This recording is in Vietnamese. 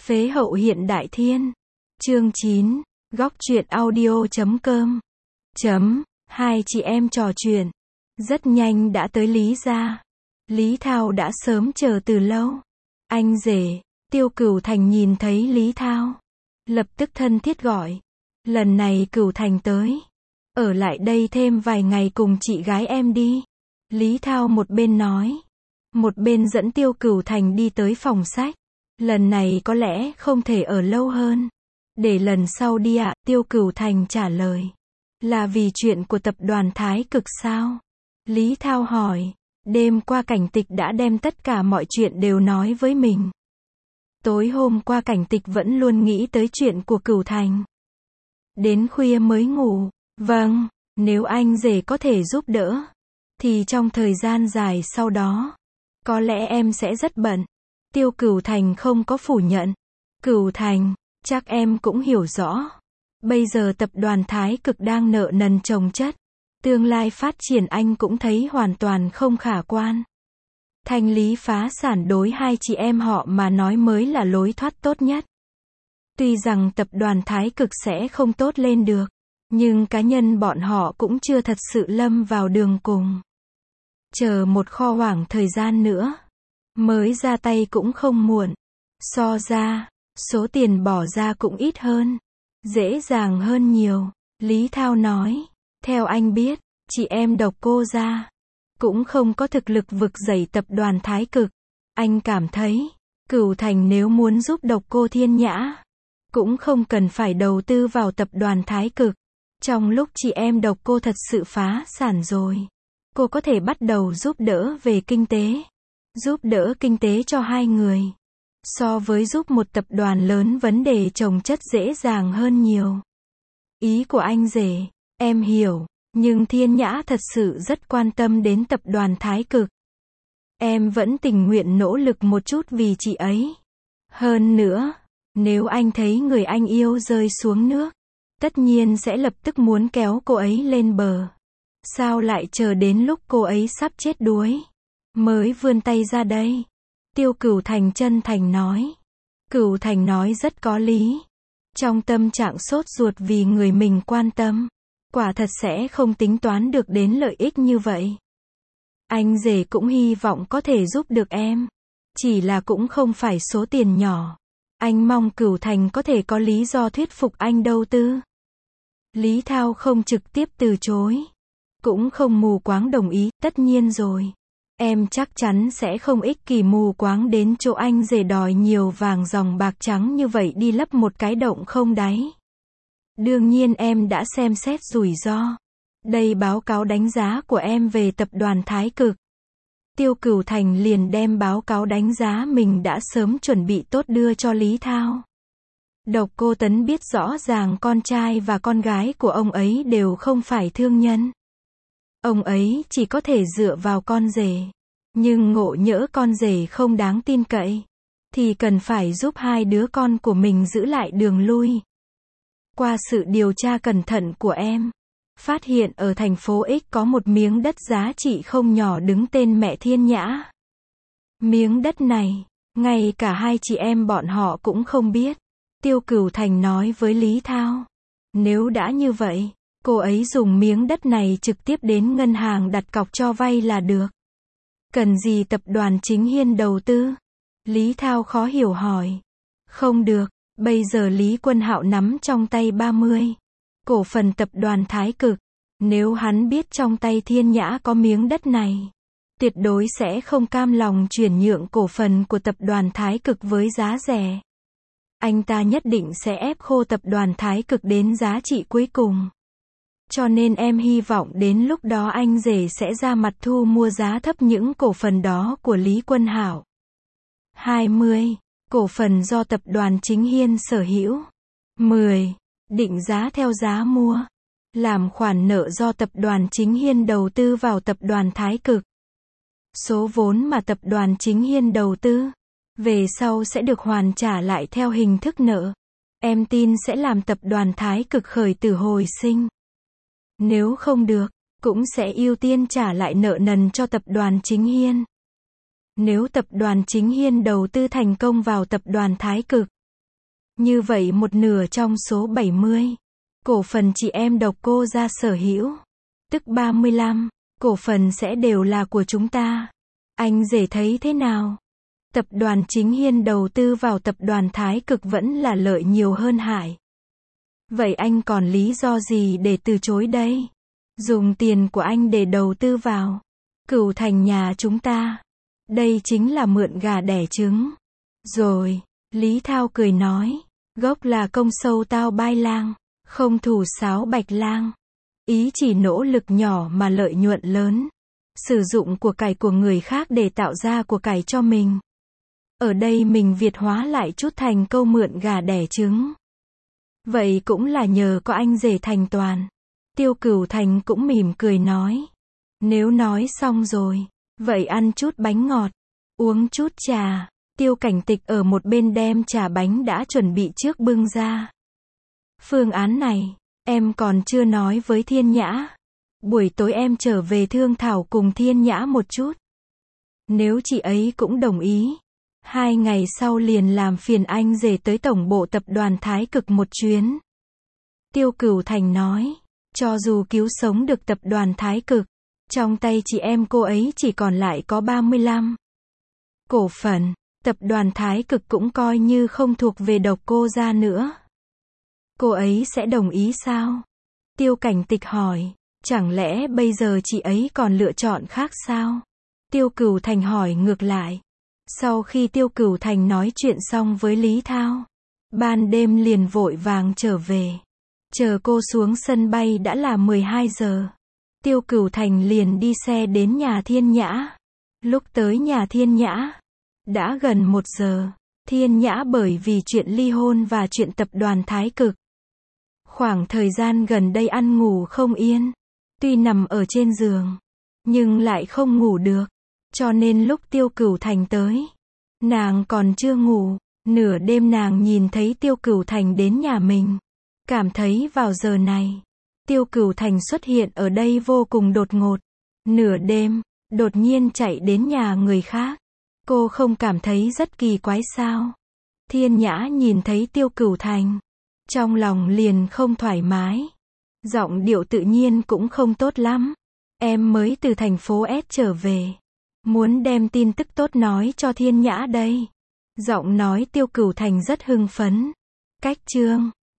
Phế hậu hiện đại thiên. Chương 9. Góc truyện audio.com. Hai chị em trò chuyện. Rất nhanh đã tới Lý gia. Lý Thao đã sớm chờ từ lâu. Anh rể, Tiêu Cửu Thành nhìn thấy Lý Thao. Lập tức thân thiết gọi. Lần này Cửu Thành tới. Ở lại đây thêm vài ngày cùng chị gái em đi. Lý Thao một bên nói. Một bên dẫn Tiêu Cửu Thành đi tới phòng sách. Lần này có lẽ không thể ở lâu hơn. Để lần sau đi ạ, Tiêu Cửu Thành trả lời. Là vì chuyện của tập đoàn Thái Cực sao? Lý Thao hỏi. Đêm qua Cảnh Tịch đã đem tất cả mọi chuyện đều nói với mình. Tối hôm qua Cảnh Tịch vẫn luôn nghĩ tới chuyện của Cửu Thành. Đến khuya mới ngủ. Vâng, nếu anh rể có thể giúp đỡ, thì trong thời gian dài sau đó, có lẽ em sẽ rất bận. Tiêu Cửu Thành không có phủ nhận. Cửu Thành, chắc em cũng hiểu rõ. Bây giờ tập đoàn Thái Cực đang nợ nần chồng chất. Tương lai phát triển anh cũng thấy hoàn toàn không khả quan. Thanh lý phá sản đối hai chị em họ mà nói mới là lối thoát tốt nhất. Tuy rằng tập đoàn Thái Cực sẽ không tốt lên được, nhưng cá nhân bọn họ cũng chưa thật sự lâm vào đường cùng. Chờ một kho hoảng thời gian nữa, mới ra tay cũng không muộn. So ra, số tiền bỏ ra cũng ít hơn, dễ dàng hơn nhiều. Lý Thao nói, theo anh biết, chị em Độc Cô gia cũng không có thực lực vực dậy tập đoàn Thái Cực. Anh cảm thấy, Cửu Thành nếu muốn giúp Độc Cô Thiên Nhã, cũng không cần phải đầu tư vào tập đoàn Thái Cực. Trong lúc chị em Độc Cô thật sự phá sản rồi, cô có thể bắt đầu giúp đỡ về kinh tế. Giúp đỡ kinh tế cho hai người. So với giúp một tập đoàn lớn vấn đề chồng chất dễ dàng hơn nhiều. Ý của anh rể, em hiểu, nhưng Thiên Nhã thật sự rất quan tâm đến tập đoàn Thái Cực. Em vẫn tình nguyện nỗ lực một chút vì chị ấy. Hơn nữa, nếu anh thấy người anh yêu rơi xuống nước, tất nhiên sẽ lập tức muốn kéo cô ấy lên bờ. Sao lại chờ đến lúc cô ấy sắp chết đuối mới vươn tay ra đây? Tiêu Cửu Thành chân thành nói. Cửu Thành nói rất có lý. Trong tâm trạng sốt ruột vì người mình quan tâm, quả thật sẽ không tính toán được đến lợi ích như vậy. Anh rể cũng hy vọng có thể giúp được em. Chỉ là cũng không phải số tiền nhỏ. Anh mong Cửu Thành có thể có lý do thuyết phục anh đầu tư. Lý Thao không trực tiếp từ chối. Cũng không mù quáng đồng ý, tất nhiên rồi. Em chắc chắn sẽ không ích kỷ mù quáng đến chỗ anh rể đòi nhiều vàng ròng bạc trắng như vậy đi lấp một cái động không đáy. Đương nhiên em đã xem xét rủi ro. Đây báo cáo đánh giá của em về tập đoàn Thái Cực. Tiêu Cửu Thành liền đem báo cáo đánh giá mình đã sớm chuẩn bị tốt đưa cho Lý Thao. Độc Cô Tấn biết rõ ràng con trai và con gái của ông ấy đều không phải thương nhân. Ông ấy chỉ có thể dựa vào con rể. Nhưng ngộ nhỡ con rể không đáng tin cậy, thì cần phải giúp hai đứa con của mình giữ lại đường lui. Qua sự điều tra cẩn thận của em, phát hiện ở thành phố X có một miếng đất giá trị không nhỏ đứng tên mẹ Thiên Nhã. Miếng đất này, ngay cả hai chị em bọn họ cũng không biết. Tiêu Cửu Thành nói với Lý Thao. Nếu đã như vậy, cô ấy dùng miếng đất này trực tiếp đến ngân hàng đặt cọc cho vay là được. Cần gì tập đoàn Chính Hiên đầu tư? Lý Thao khó hiểu hỏi. Không được, bây giờ Lý Quân Hạo nắm trong tay 30 cổ phần tập đoàn Thái Cực. Nếu hắn biết trong tay Thiên Nhã có miếng đất này, tuyệt đối sẽ không cam lòng chuyển nhượng cổ phần của tập đoàn Thái Cực với giá rẻ. Anh ta nhất định sẽ ép khô tập đoàn Thái Cực đến giá trị cuối cùng. Cho nên em hy vọng đến lúc đó anh rể sẽ ra mặt thu mua giá thấp những cổ phần đó của Lý Quân Hạo. 20 cổ phần do tập đoàn Chính Hiên sở hữu. 10 định giá theo giá mua. Làm khoản nợ do tập đoàn Chính Hiên đầu tư vào tập đoàn Thái Cực. Số vốn mà tập đoàn Chính Hiên đầu tư, về sau sẽ được hoàn trả lại theo hình thức nợ. Em tin sẽ làm tập đoàn Thái Cực khởi tử hồi sinh. Nếu không được, cũng sẽ ưu tiên trả lại nợ nần cho tập đoàn Chính Hiên. Nếu tập đoàn Chính Hiên đầu tư thành công vào tập đoàn Thái Cực, Như vậy một nửa trong số 70 cổ phần chị em độc cô gia sở hữu, tức 35 cổ phần sẽ đều là của chúng ta. Anh rể thấy thế nào? Tập đoàn Chính Hiên đầu tư vào tập đoàn Thái Cực vẫn là lợi nhiều hơn hại. Vậy anh còn lý do gì để từ chối đây? Dùng tiền của anh để đầu tư vào Cửu Thành nhà chúng ta. Đây chính là mượn gà đẻ trứng. Rồi, Lý Thao cười nói, gốc là công sâu tao bai lang, không thủ sáo bạch lang. Ý chỉ nỗ lực nhỏ mà lợi nhuận lớn. Sử dụng của cải của người khác để tạo ra của cải cho mình. Ở đây mình Việt hóa lại chút thành câu mượn gà đẻ trứng. Vậy cũng là nhờ có anh rể thành toàn. Tiêu Cửu Thành cũng mỉm cười nói. Nếu nói xong rồi, vậy ăn chút bánh ngọt, uống chút trà. Tiêu Cảnh Tịch ở một bên đem trà bánh đã chuẩn bị trước bưng ra. Phương án này, em còn chưa nói với Thiên Nhã. Buổi tối em trở về thương thảo cùng Thiên Nhã một chút. Nếu chị ấy cũng đồng ý, 2 ngày sau liền làm phiền anh rể tới tổng bộ tập đoàn Thái Cực một chuyến. Tiêu Cửu Thành nói, cho dù cứu sống được tập đoàn Thái Cực, trong tay chị em cô ấy chỉ còn lại có 35 cổ phần, tập đoàn Thái Cực cũng coi như không thuộc về độc cô gia nữa. Cô ấy sẽ đồng ý sao? Tiêu Cảnh Tịch hỏi, chẳng lẽ bây giờ chị ấy còn lựa chọn khác sao? Tiêu Cửu Thành hỏi ngược lại. Sau khi Tiêu Cửu Thành nói chuyện xong với Lý Thao, ban đêm liền vội vàng trở về. Chờ cô xuống sân bay đã là 12 giờ. Tiêu Cửu Thành liền đi xe đến nhà Thiên Nhã. Lúc tới nhà Thiên Nhã, đã gần 1 giờ. Thiên Nhã bởi vì chuyện ly hôn và chuyện tập đoàn Thái Cực. Khoảng thời gian gần đây ăn ngủ không yên. Tuy nằm ở trên giường, nhưng lại không ngủ được. Cho nên lúc Tiêu Cửu Thành tới, nàng còn chưa ngủ. Nửa đêm nàng nhìn thấy Tiêu Cửu Thành đến nhà mình. Cảm thấy vào giờ này, Tiêu Cửu Thành xuất hiện ở đây vô cùng đột ngột. Nửa đêm, đột nhiên chạy đến nhà người khác. Cô không cảm thấy rất kỳ quái sao? Thiên Nhã nhìn thấy Tiêu Cửu Thành, trong lòng liền không thoải mái. Giọng điệu tự nhiên cũng không tốt lắm. Em mới từ thành phố S trở về. Muốn đem tin tức tốt nói cho Thiên Nhã đây. Giọng nói Tiêu Cửu Thành rất hưng phấn. Cách chương